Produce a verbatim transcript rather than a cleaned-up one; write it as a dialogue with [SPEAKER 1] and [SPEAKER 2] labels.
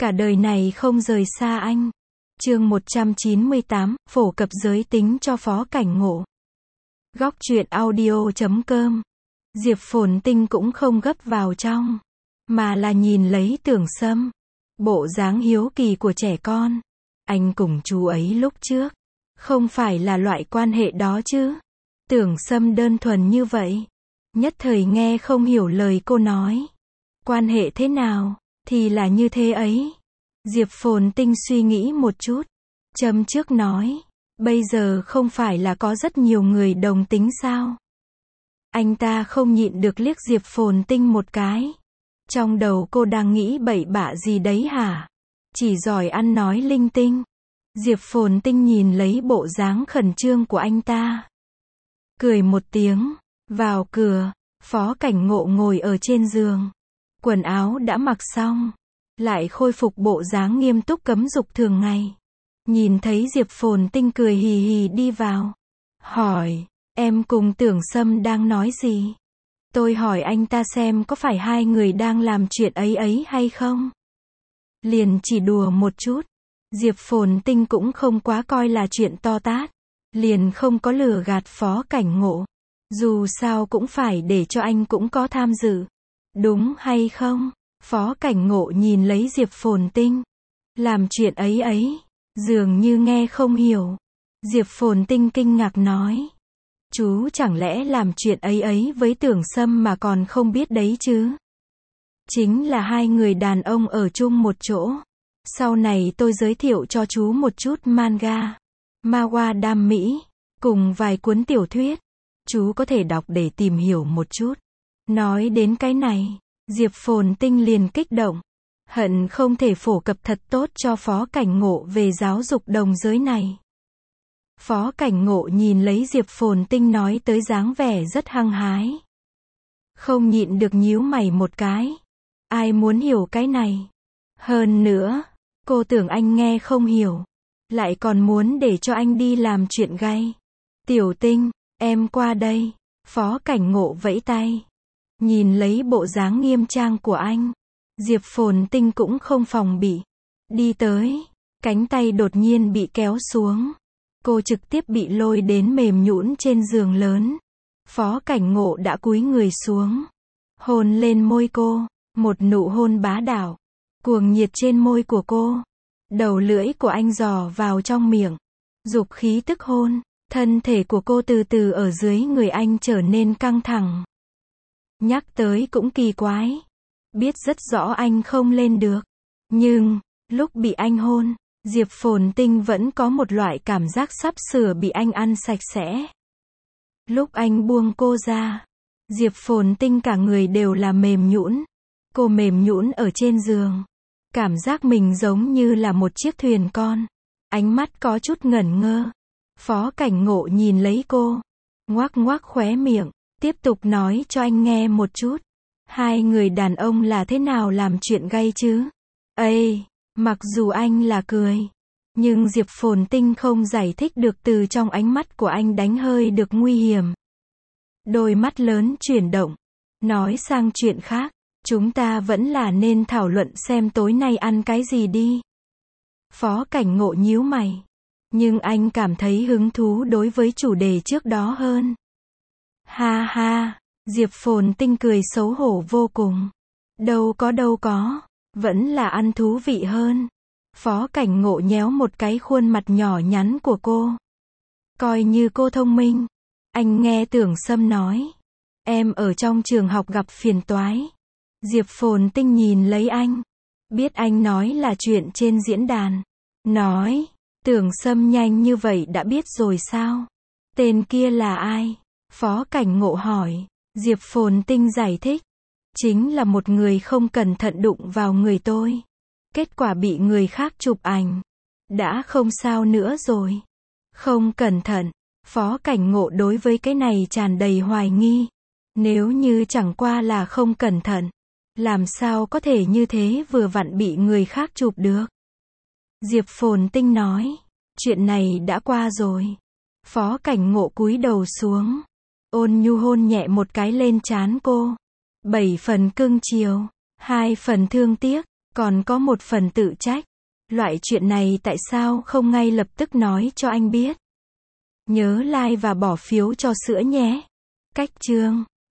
[SPEAKER 1] Cả đời này không rời xa anh. Chương một trăm chín mươi tám, phổ cập giới tính cho Phó Cảnh Ngộ. Góc truyện audio chấm com. Diệp Phồn Tinh cũng không gấp vào trong, mà là nhìn lấy Tưởng Sâm. Bộ dáng hiếu kỳ của trẻ con. Anh cùng chú ấy lúc trước, không phải là loại quan hệ đó chứ. Tưởng Sâm đơn thuần như vậy. Nhất thời nghe không hiểu lời cô nói. Quan hệ thế nào, thì là như thế ấy. Diệp Phồn Tinh suy nghĩ một chút. Châm trước nói, bây giờ không phải là có rất nhiều người đồng tính sao? Anh ta không nhịn được liếc Diệp Phồn Tinh một cái. Trong đầu cô đang nghĩ bậy bạ gì đấy hả? Chỉ giỏi ăn nói linh tinh. Diệp Phồn Tinh nhìn lấy bộ dáng khẩn trương của anh ta. Cười một tiếng, vào cửa, Phó Cảnh Ngộ ngồi ở trên giường. Quần áo đã mặc xong, lại khôi phục bộ dáng nghiêm túc cấm dục thường ngày. Nhìn thấy Diệp Phồn Tinh cười hì hì đi vào. Hỏi, em cùng Tưởng Sâm đang nói gì? Tôi hỏi anh ta xem có phải hai người đang làm chuyện ấy ấy hay không? Liền chỉ đùa một chút. Diệp Phồn Tinh cũng không quá coi là chuyện to tát. Liền không có lừa gạt Phó Cảnh Ngộ. Dù sao cũng phải để cho anh cũng có tham dự. Đúng hay không? Phó Cảnh Ngộ nhìn lấy Diệp Phồn Tinh. Làm chuyện ấy ấy, dường như nghe không hiểu. Diệp Phồn Tinh kinh ngạc nói. Chú chẳng lẽ làm chuyện ấy ấy với Tưởng Sâm mà còn không biết đấy chứ? Chính là hai người đàn ông ở chung một chỗ. Sau này tôi giới thiệu cho chú một chút manga, manhwa đam mỹ, cùng vài cuốn tiểu thuyết. Chú có thể đọc để tìm hiểu một chút. Nói đến cái này, Diệp Phồn Tinh liền kích động. Hận không thể phổ cập thật tốt cho Phó Cảnh Ngộ về giáo dục đồng giới này. Phó Cảnh Ngộ nhìn lấy Diệp Phồn Tinh nói tới dáng vẻ rất hăng hái. Không nhịn được nhíu mày một cái. Ai muốn hiểu cái này? Hơn nữa, cô tưởng anh nghe không hiểu. Lại còn muốn để cho anh đi làm chuyện gay. Tiểu Tinh, em qua đây. Phó Cảnh Ngộ vẫy tay. Nhìn lấy bộ dáng nghiêm trang của anh. Diệp Phồn Tinh cũng không phòng bị. Đi tới. Cánh tay đột nhiên bị kéo xuống. Cô trực tiếp bị lôi đến mềm nhũn trên giường lớn. Phó Cảnh Ngộ đã cúi người xuống. Hôn lên môi cô. Một nụ hôn bá đạo. Cuồng nhiệt trên môi của cô. Đầu lưỡi của anh dò vào trong miệng. Dục khí tức hôn. Thân thể của cô từ từ ở dưới người anh trở nên căng thẳng. Nhắc tới cũng kỳ quái. Biết rất rõ anh không lên được. Nhưng, lúc bị anh hôn, Diệp Phồn Tinh vẫn có một loại cảm giác sắp sửa bị anh ăn sạch sẽ. Lúc anh buông cô ra, Diệp Phồn Tinh cả người đều là mềm nhũn. Cô mềm nhũn ở trên giường. Cảm giác mình giống như là một chiếc thuyền con. Ánh mắt có chút ngẩn ngơ. Phó Cảnh Ngộ nhìn lấy cô. Ngoác ngoác khóe miệng. Tiếp tục nói cho anh nghe một chút. Hai người đàn ông là thế nào làm chuyện gay chứ? Ây, mặc dù anh là cười. Nhưng Diệp Phồn Tinh không giải thích được từ trong ánh mắt của anh đánh hơi được nguy hiểm. Đôi mắt lớn chuyển động. Nói sang chuyện khác. Chúng ta vẫn là nên thảo luận xem tối nay ăn cái gì đi. Phó Cảnh Ngộ nhíu mày. Nhưng anh cảm thấy hứng thú đối với chủ đề trước đó hơn. Ha ha, Diệp Phồn Tinh cười xấu hổ vô cùng. Đâu có đâu có, vẫn là ăn thú vị hơn. Phó Cảnh Ngộ nhéo một cái khuôn mặt nhỏ nhắn của cô. Coi như cô thông minh. Anh nghe Tưởng Sâm nói. Em ở trong trường học gặp phiền toái. Diệp Phồn Tinh nhìn lấy anh. Biết anh nói là chuyện trên diễn đàn. Nói, Tưởng Sâm nhanh như vậy đã biết rồi sao? Tên kia là ai? Phó Cảnh Ngộ hỏi. Diệp Phồn Tinh giải thích. Chính là một người không cẩn thận đụng vào người tôi. Kết quả bị người khác chụp ảnh. Đã không sao nữa rồi. Không cẩn thận. Phó Cảnh Ngộ đối với cái này tràn đầy hoài nghi. Nếu như chẳng qua là không cẩn thận, làm sao có thể như thế vừa vặn bị người khác chụp được? Diệp Phồn Tinh nói. Chuyện này đã qua rồi. Phó Cảnh Ngộ cúi đầu xuống. Ôn nhu hôn nhẹ một cái lên trán cô. Bảy phần cưng chiều, hai phần thương tiếc. Còn có một phần tự trách. Loại chuyện này tại sao không ngay lập tức nói cho anh biết? Nhớ like và bỏ phiếu cho sữa nhé. Cách chương